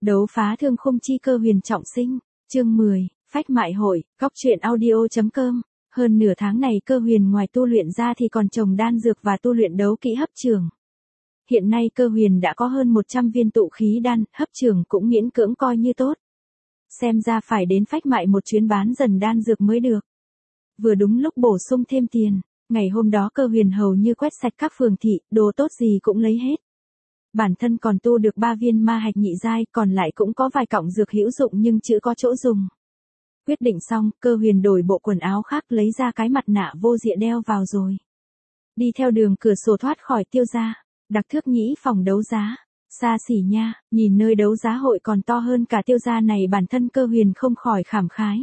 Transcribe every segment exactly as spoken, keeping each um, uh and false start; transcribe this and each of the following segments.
Đấu phá thương khung chi cơ huyền trọng sinh, chương mười, phách mại hội, góc truyện audio.com. Hơn nửa tháng này cơ huyền ngoài tu luyện ra thì còn trồng đan dược và tu luyện đấu kỹ hấp trường. Hiện nay cơ huyền đã có hơn một trăm viên tụ khí đan, hấp trường cũng miễn cưỡng coi như tốt. Xem ra phải đến phách mại một chuyến bán dần đan dược mới được. Vừa đúng lúc bổ sung thêm tiền, ngày hôm đó cơ huyền hầu như quét sạch các phường thị, đồ tốt gì cũng lấy hết. Bản thân còn tu được ba viên ma hạch nhị giai, còn lại cũng có vài cọng dược hữu dụng nhưng chưa có chỗ dùng. Quyết định xong, cơ huyền đổi bộ quần áo khác lấy ra cái mặt nạ vô diện đeo vào rồi. Đi theo đường cửa sổ thoát khỏi Tiêu gia, đặc thước nhĩ phòng đấu giá. Xa xỉ nha, nhìn nơi đấu giá hội còn to hơn cả Tiêu gia này, bản thân cơ huyền không khỏi khảm khái.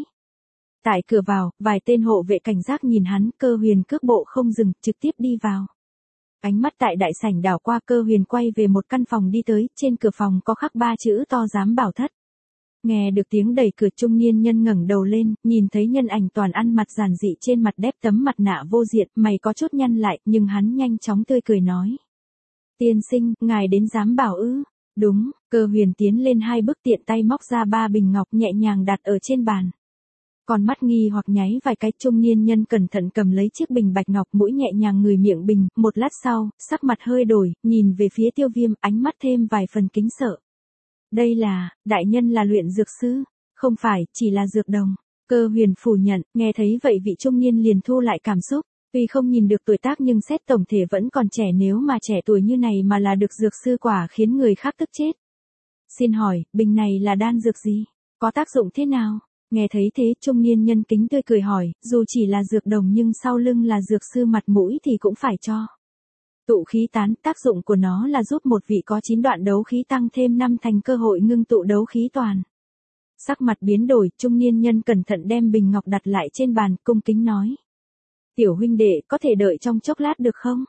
Tại cửa vào, vài tên hộ vệ cảnh giác nhìn hắn, cơ huyền cước bộ không dừng, trực tiếp đi vào. Ánh mắt tại đại sảnh đảo qua, cơ huyền quay về một căn phòng đi tới, trên cửa phòng có khắc ba chữ to giám bảo thất. Nghe được tiếng đẩy cửa, trung niên nhân ngẩng đầu lên, nhìn thấy nhân ảnh toàn ăn mặc giản dị trên mặt đép tấm mặt nạ vô diện, mày có chút nhăn lại, nhưng hắn nhanh chóng tươi cười nói. Tiên sinh, ngài đến giám bảo ư? Đúng, cơ huyền tiến lên hai bước, tiện tay móc ra ba bình ngọc nhẹ nhàng đặt ở trên bàn. Còn mắt nghi hoặc nháy vài cái, trung niên nhân cẩn thận cầm lấy chiếc bình bạch ngọc, mũi nhẹ nhàng ngửi miệng bình, một lát sau, sắc mặt hơi đổi, nhìn về phía Tiêu Viêm, ánh mắt thêm vài phần kính sợ. Đây là, đại nhân là luyện dược sư, không phải, chỉ là dược đồng. Cơ huyền phủ nhận, nghe thấy vậy vị trung niên liền thu lại cảm xúc, tuy không nhìn được tuổi tác nhưng xét tổng thể vẫn còn trẻ, nếu mà trẻ tuổi như này mà là được dược sư quả khiến người khác tức chết. Xin hỏi, bình này là đan dược gì? Có tác dụng thế nào? Nghe thấy thế, trung niên nhân kính tươi cười hỏi, dù chỉ là dược đồng nhưng sau lưng là dược sư mặt mũi thì cũng phải cho. Tụ khí tán, tác dụng của nó là giúp một vị có chín đoạn đấu khí tăng thêm năm thành cơ hội ngưng tụ đấu khí toàn. Sắc mặt biến đổi, trung niên nhân cẩn thận đem bình ngọc đặt lại trên bàn, cung kính nói. Tiểu huynh đệ, có thể đợi trong chốc lát được không?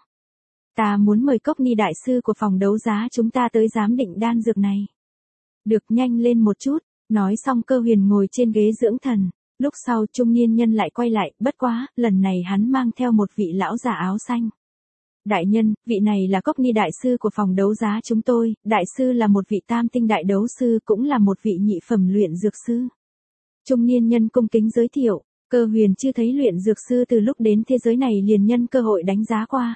Ta muốn mời Cốc Ni đại sư của phòng đấu giá chúng ta tới giám định đan dược này. Được, nhanh lên một chút. Nói xong cơ huyền ngồi trên ghế dưỡng thần, lúc sau trung niên nhân lại quay lại, bất quá, lần này hắn mang theo một vị lão già áo xanh. Đại nhân, vị này là Cốc Ni đại sư của phòng đấu giá chúng tôi, đại sư là một vị tam tinh đại đấu sư, cũng là một vị nhị phẩm luyện dược sư. Trung niên nhân cung kính giới thiệu, cơ huyền chưa thấy luyện dược sư từ lúc đến thế giới này liền nhân cơ hội đánh giá qua.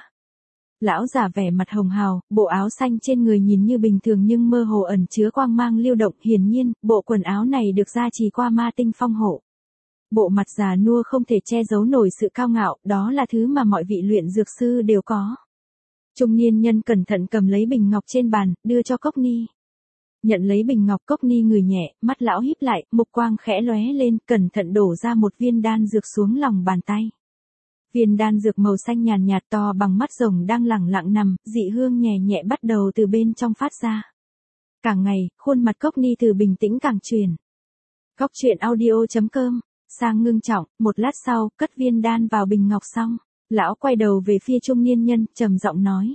Lão giả vẻ mặt hồng hào, bộ áo xanh trên người nhìn như bình thường nhưng mơ hồ ẩn chứa quang mang lưu động, hiển nhiên, bộ quần áo này được gia trì qua ma tinh phong hộ. Bộ mặt già nua không thể che giấu nổi sự cao ngạo, đó là thứ mà mọi vị luyện dược sư đều có. Trung niên nhân cẩn thận cầm lấy bình ngọc trên bàn, đưa cho Cốc Ni. Nhận lấy bình ngọc, Cốc Ni người nhẹ, mắt lão híp lại, mục quang khẽ lóe lên, cẩn thận đổ ra một viên đan dược xuống lòng bàn tay. Viên đan dược màu xanh nhàn nhạt to bằng mắt rồng đang lẳng lặng nằm, dị hương nhẹ nhẹ bắt đầu từ bên trong phát ra. Càng ngày, khuôn mặt Cốc Ni từ bình tĩnh càng truyền. Góc truyện audio.com, sang ngưng trọng, một lát sau, cất viên đan vào bình ngọc xong, lão quay đầu về phía trung niên nhân, trầm giọng nói.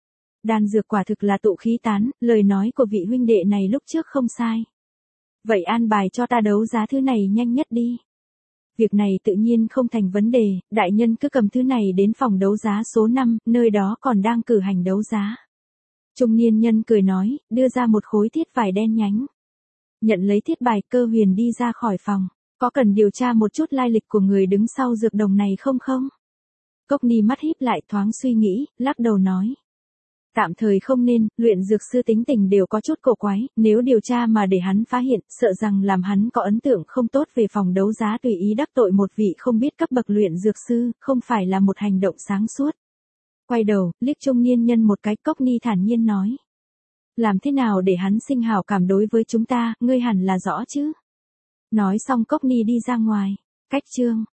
Đan dược quả thực là tụ khí tán, lời nói của vị huynh đệ này lúc trước không sai. Vậy an bài cho ta đấu giá thứ này nhanh nhất đi. Việc này tự nhiên không thành vấn đề, đại nhân cứ cầm thứ này đến phòng đấu giá số năm, nơi đó còn đang cử hành đấu giá. Trung niên nhân cười nói, đưa ra một khối thiết vải đen nhánh. Nhận lấy thiết bài, cơ huyền đi ra khỏi phòng. Có cần điều tra một chút lai lịch của người đứng sau dược đồng này không không? Cốc Ni mắt híp lại, thoáng suy nghĩ, lắc đầu nói. Tạm thời không nên, luyện dược sư tính tình đều có chút cổ quái, nếu điều tra mà để hắn phá hiện, sợ rằng làm hắn có ấn tượng không tốt về phòng đấu giá, tùy ý đắc tội một vị không biết cấp bậc luyện dược sư, không phải là một hành động sáng suốt. Quay đầu, liếc trung niên nhân một cái, Cốc Ni thản nhiên nói. Làm thế nào để hắn sinh hảo cảm đối với chúng ta, ngươi hẳn là rõ chứ. Nói xong Cốc Ni đi ra ngoài. Cách chương.